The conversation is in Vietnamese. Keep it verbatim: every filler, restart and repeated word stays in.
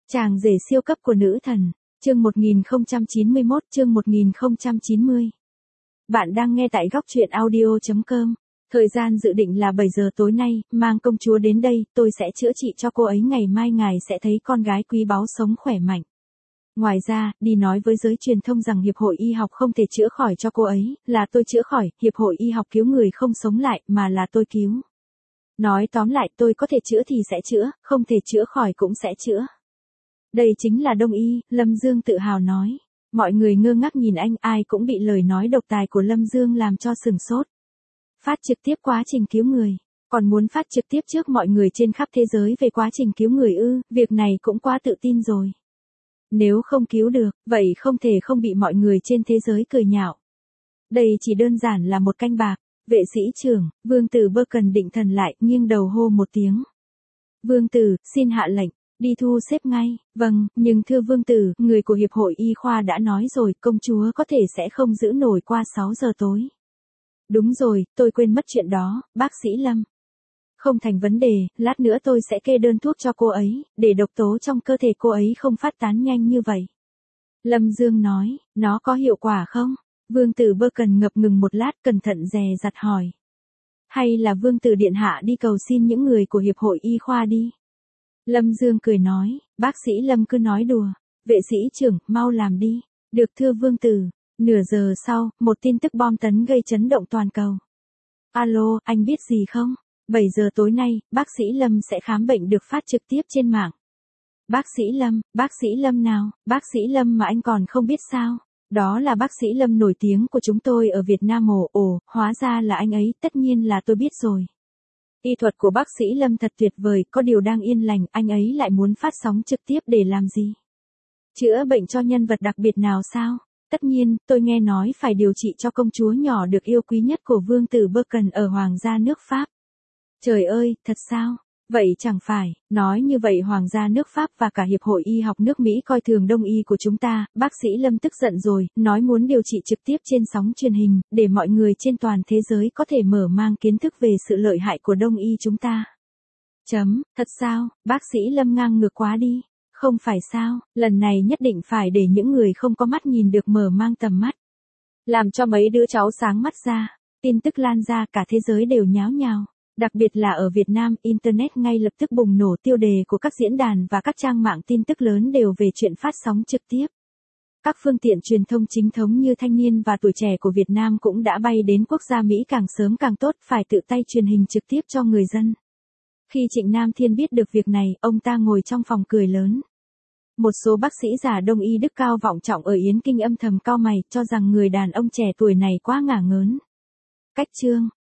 Chàng rể siêu cấp của nữ thần, chương một nghìn không trăm chín mươi mốt, chương một nghìn không trăm chín mươi. Bạn đang nghe tại góc truyện audio chấm com. Thời gian dự định là bảy giờ tối nay, mang công chúa đến đây, tôi sẽ chữa trị cho cô ấy, ngày mai ngài sẽ thấy con gái quý báu sống khỏe mạnh. Ngoài ra, đi nói với giới truyền thông rằng Hiệp hội Y học không thể chữa khỏi cho cô ấy, là tôi chữa khỏi, Hiệp hội Y học cứu người không sống lại, mà là tôi cứu. Nói tóm lại, tôi có thể chữa thì sẽ chữa, không thể chữa khỏi cũng sẽ chữa. Đây chính là Đông y, Lâm Dương tự hào nói. Mọi người ngơ ngác nhìn anh, ai cũng bị lời nói độc tài của Lâm Dương làm cho sừng sốt. Phát trực tiếp quá trình cứu người, còn muốn phát trực tiếp trước mọi người trên khắp thế giới về quá trình cứu người ư, việc này cũng quá tự tin rồi. Nếu không cứu được, vậy không thể không bị mọi người trên thế giới cười nhạo. Đây chỉ đơn giản là một canh bạc. Vệ sĩ trưởng, Vương Tử Bơ cần định thần lại, nghiêng đầu hô một tiếng. Vương Tử, xin hạ lệnh. Đi thu xếp ngay. Vâng, nhưng thưa Vương Tử, người của Hiệp hội Y khoa đã nói rồi, công chúa có thể sẽ không giữ nổi qua sáu giờ tối. Đúng rồi, tôi quên mất chuyện đó, bác sĩ Lâm. Không thành vấn đề, lát nữa tôi sẽ kê đơn thuốc cho cô ấy, để độc tố trong cơ thể cô ấy không phát tán nhanh như vậy. Lâm Dương nói, nó có hiệu quả không? Vương Tử Bơ cần ngập ngừng một lát, cẩn thận dè dặt hỏi. Hay là Vương Tử Điện Hạ đi cầu xin những người của Hiệp hội Y khoa đi? Lâm Dương cười nói, bác sĩ Lâm cứ nói đùa. Vệ sĩ trưởng, mau làm đi. Được thưa Vương Tử. Nửa giờ sau, một tin tức bom tấn gây chấn động toàn cầu. Alo, anh biết gì không? bảy giờ tối nay, bác sĩ Lâm sẽ khám bệnh được phát trực tiếp trên mạng. Bác sĩ Lâm, bác sĩ Lâm nào? Bác sĩ Lâm mà anh còn không biết sao? Đó là bác sĩ Lâm nổi tiếng của chúng tôi ở Việt Nam. Ồ, ồ, hóa ra là anh ấy, tất nhiên là tôi biết rồi. Y thuật của bác sĩ Lâm thật tuyệt vời, có điều đang yên lành, anh ấy lại muốn phát sóng trực tiếp để làm gì? Chữa bệnh cho nhân vật đặc biệt nào sao? Tất nhiên, tôi nghe nói phải điều trị cho công chúa nhỏ được yêu quý nhất của Vương Tử Bơ cần ở Hoàng gia nước Pháp. Trời ơi, thật sao? Vậy chẳng phải, nói như vậy Hoàng gia nước Pháp và cả Hiệp hội Y học nước Mỹ coi thường Đông y của chúng ta, bác sĩ Lâm tức giận rồi, nói muốn điều trị trực tiếp trên sóng truyền hình, để mọi người trên toàn thế giới có thể mở mang kiến thức về sự lợi hại của Đông y chúng ta. Chấm, thật sao, bác sĩ Lâm ngang ngược quá đi, không phải sao, lần này nhất định phải để những người không có mắt nhìn được mở mang tầm mắt. Làm cho mấy đứa cháu sáng mắt ra, tin tức lan ra cả thế giới đều nháo nhào. Đặc biệt là ở Việt Nam, Internet ngay lập tức bùng nổ, tiêu đề của các diễn đàn và các trang mạng tin tức lớn đều về chuyện phát sóng trực tiếp. Các phương tiện truyền thông chính thống như Thanh niên và Tuổi trẻ của Việt Nam cũng đã bay đến quốc gia Mỹ càng sớm càng tốt, phải tự tay truyền hình trực tiếp cho người dân. Khi Trịnh Nam Thiên biết được việc này, ông ta ngồi trong phòng cười lớn. Một số bác sĩ già Đông y đức cao vọng trọng ở Yến Kinh âm thầm cau mày, cho rằng người đàn ông trẻ tuổi này quá ngả ngớn. Cách chương